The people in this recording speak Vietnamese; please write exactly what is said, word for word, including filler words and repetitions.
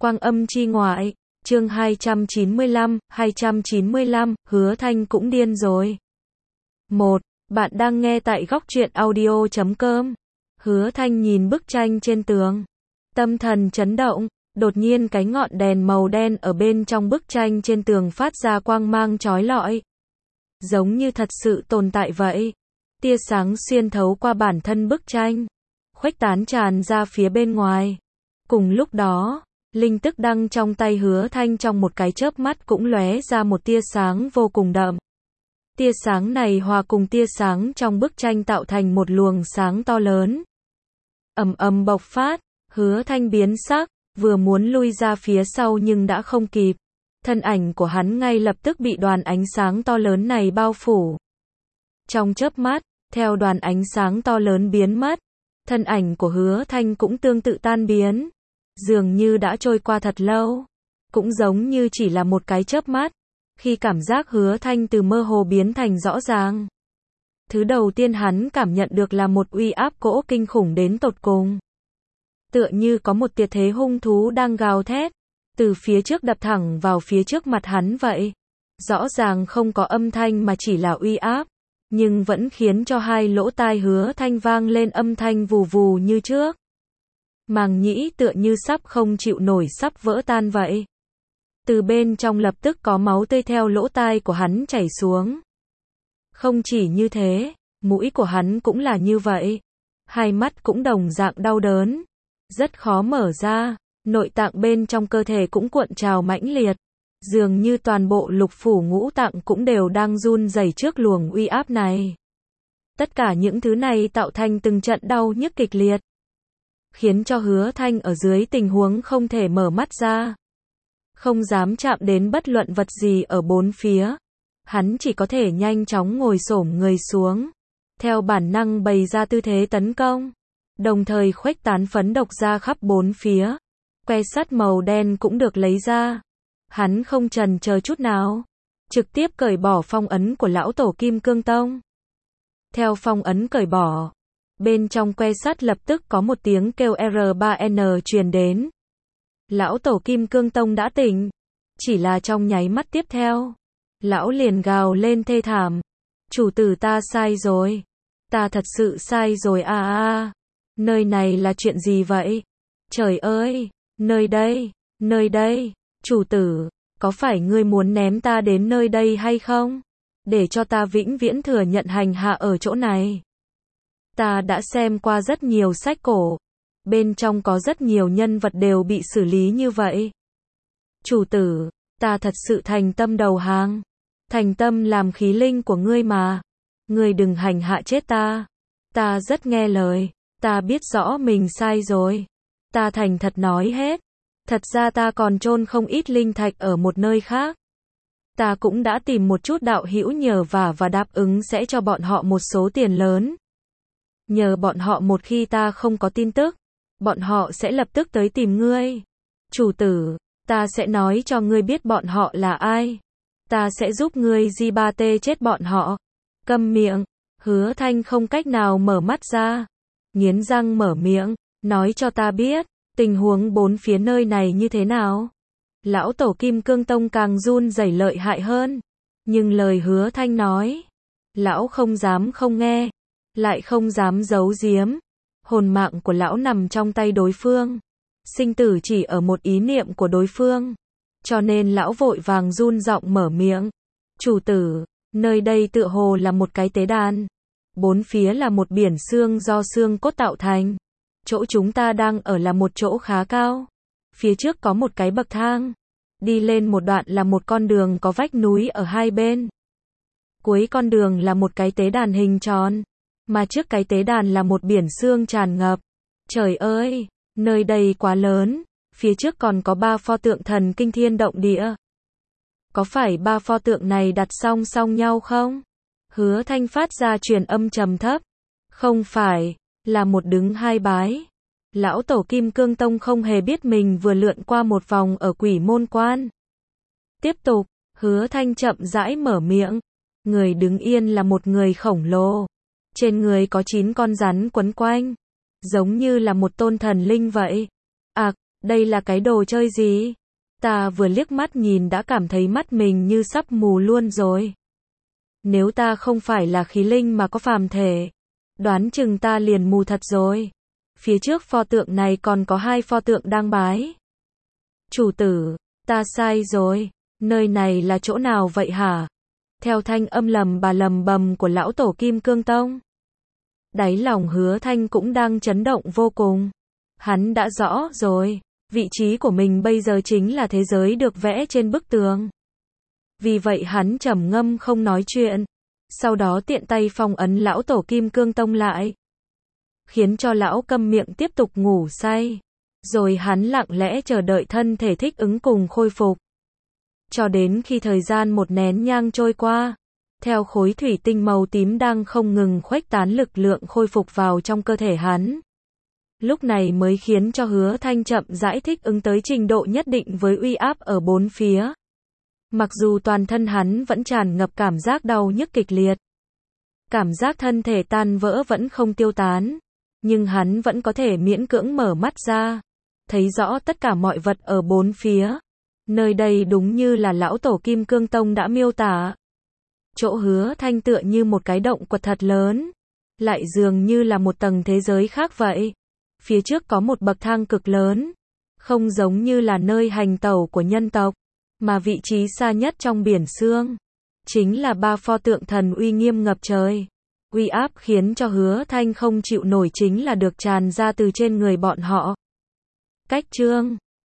Quang Âm Chi Ngoại, chương hai trăm chín mươi lăm, hai trăm chín mươi lăm, Hứa Thanh cũng điên rồi. một. Bạn đang nghe tại góc truyện audio chấm com. Hứa Thanh nhìn bức tranh trên tường. Tâm thần chấn động, đột nhiên cái ngọn đèn màu đen ở bên trong bức tranh trên tường phát ra quang mang chói lọi. Giống như thật sự tồn tại vậy. Tia sáng xuyên thấu qua bản thân bức tranh, khuếch tán tràn ra phía bên ngoài. Cùng lúc đó, linh tức đăng trong tay Hứa Thanh trong một cái chớp mắt cũng lóe ra một tia sáng vô cùng đậm. Tia sáng này hòa cùng tia sáng trong bức tranh tạo thành một luồng sáng to lớn. Ầm ầm bộc phát, Hứa Thanh biến sắc, vừa muốn lui ra phía sau nhưng đã không kịp. Thân ảnh của hắn ngay lập tức bị đoàn ánh sáng to lớn này bao phủ. Trong chớp mắt, theo đoàn ánh sáng to lớn biến mất, thân ảnh của Hứa Thanh cũng tương tự tan biến. Dường như đã trôi qua thật lâu, cũng giống như chỉ là một cái chớp mắt, khi cảm giác Hứa Thanh từ mơ hồ biến thành rõ ràng. Thứ đầu tiên hắn cảm nhận được là một uy áp cỗ kinh khủng đến tột cùng. Tựa như có một tiệt thế hung thú đang gào thét, từ phía trước đập thẳng vào phía trước mặt hắn vậy. Rõ ràng không có âm thanh mà chỉ là uy áp, nhưng vẫn khiến cho hai lỗ tai Hứa Thanh vang lên âm thanh vù vù như trước. Màng nhĩ tựa như sắp không chịu nổi sắp vỡ tan vậy. Từ bên trong lập tức có máu tươi theo lỗ tai của hắn chảy xuống. Không chỉ như thế, mũi của hắn cũng là như vậy. Hai mắt cũng đồng dạng đau đớn, rất khó mở ra, nội tạng bên trong cơ thể cũng cuộn trào mãnh liệt. Dường như toàn bộ lục phủ ngũ tạng cũng đều đang run rẩy trước luồng uy áp này. Tất cả những thứ này tạo thành từng trận đau nhức kịch liệt, khiến cho Hứa Thanh ở dưới tình huống không thể mở mắt ra, không dám chạm đến bất luận vật gì ở bốn phía. Hắn chỉ có thể nhanh chóng ngồi xổm người xuống, theo bản năng bày ra tư thế tấn công, đồng thời khuếch tán phấn độc ra khắp bốn phía. Que sắt màu đen cũng được lấy ra. Hắn không chần chờ chút nào, trực tiếp cởi bỏ phong ấn của lão tổ Kim Cương Tông. Theo phong ấn cởi bỏ, bên trong que sắt lập tức có một tiếng kêu R ba N truyền đến. Lão tổ Kim Cương Tông đã tỉnh, chỉ là trong nháy mắt tiếp theo, lão liền gào lên thê thảm. Chủ tử, ta sai rồi, ta thật sự sai rồi a a a. Nơi này là chuyện gì vậy? Trời ơi, nơi đây, nơi đây, chủ tử, có phải ngươi muốn ném ta đến nơi đây hay không? Để cho ta vĩnh viễn thừa nhận hành hạ ở chỗ này. Ta đã xem qua rất nhiều sách cổ, bên trong có rất nhiều nhân vật đều bị xử lý như vậy. Chủ tử, ta thật sự thành tâm đầu hàng, thành tâm làm khí linh của ngươi mà. Ngươi đừng hành hạ chết ta. Ta rất nghe lời, ta biết rõ mình sai rồi. Ta thành thật nói hết. Thật ra ta còn chôn không ít linh thạch ở một nơi khác. Ta cũng đã tìm một chút đạo hữu nhờ vả và đáp ứng sẽ cho bọn họ một số tiền lớn. Nhờ bọn họ một khi ta không có tin tức, bọn họ sẽ lập tức tới tìm ngươi. Chủ tử, ta sẽ nói cho ngươi biết bọn họ là ai. Ta sẽ giúp ngươi di ba tê chết bọn họ. Câm miệng. Hứa Thanh không cách nào mở mắt ra, nghiến răng mở miệng, nói cho ta biết, tình huống bốn phía nơi này như thế nào. Lão tổ Kim Cương Tông càng run rẩy lợi hại hơn, nhưng lời Hứa Thanh nói, lão không dám không nghe, lại không dám giấu giếm. Hồn mạng của lão nằm trong tay đối phương, sinh tử chỉ ở một ý niệm của đối phương, cho nên lão vội vàng run giọng mở miệng. Chủ tử, nơi đây tựa hồ là một cái tế đàn, bốn phía là một biển xương do xương cốt tạo thành. Chỗ chúng ta đang ở là một chỗ khá cao, phía trước có một cái bậc thang, đi lên một đoạn là một con đường có vách núi ở hai bên. Cuối con đường là một cái tế đàn hình tròn, mà trước cái tế đàn là một biển xương tràn ngập. Trời ơi, nơi đây quá lớn, phía trước còn có ba pho tượng thần kinh thiên động địa. Có phải ba pho tượng này đặt song song nhau không? Hứa Thanh phát ra truyền âm trầm thấp. Không phải, là một đứng hai bái. Lão tổ Kim Cương Tông không hề biết mình vừa lượn qua một vòng ở Quỷ Môn Quan. Tiếp tục, Hứa Thanh chậm rãi mở miệng. Người đứng yên là một người khổng lồ. Trên người có chín con rắn quấn quanh, giống như là một tôn thần linh vậy. À, Đây là cái đồ chơi gì? Ta vừa liếc mắt nhìn đã cảm thấy mắt mình như sắp mù luôn rồi. Nếu ta không phải là khí linh mà có phàm thể, đoán chừng ta liền mù thật rồi. Phía trước pho tượng này còn có hai pho tượng đang bái. Chủ tử, ta sai rồi, nơi này là chỗ nào vậy hả? Theo thanh âm lầm bà lầm bầm của lão tổ Kim Cương Tông. Đáy lòng Hứa Thanh cũng đang chấn động vô cùng. Hắn đã rõ rồi, vị trí của mình bây giờ chính là thế giới được vẽ trên bức tường. Vì vậy hắn trầm ngâm không nói chuyện, sau đó tiện tay phong ấn lão tổ Kim Cương Tông lại, khiến cho lão câm miệng tiếp tục ngủ say. Rồi hắn lặng lẽ chờ đợi thân thể thích ứng cùng khôi phục. Cho đến khi thời gian một nén nhang trôi qua, theo khối thủy tinh màu tím đang không ngừng khuếch tán lực lượng khôi phục vào trong cơ thể hắn. Lúc này mới khiến cho Hứa Thanh chậm rãi thích ứng tới trình độ nhất định với uy áp ở bốn phía. Mặc dù toàn thân hắn vẫn tràn ngập cảm giác đau nhức kịch liệt, cảm giác thân thể tan vỡ vẫn không tiêu tán, nhưng hắn vẫn có thể miễn cưỡng mở mắt ra, thấy rõ tất cả mọi vật ở bốn phía. Nơi đây đúng như là lão tổ Kim Cương Tông đã miêu tả. Chỗ Hứa Thanh tựa như một cái động quật thật lớn, lại dường như là một tầng thế giới khác vậy. Phía trước có một bậc thang cực lớn, không giống như là nơi hành tẩu của nhân tộc, mà vị trí xa nhất trong biển sương, chính là ba pho tượng thần uy nghiêm ngập trời. Uy áp khiến cho Hứa Thanh không chịu nổi chính là được tràn ra từ trên người bọn họ. Cách chương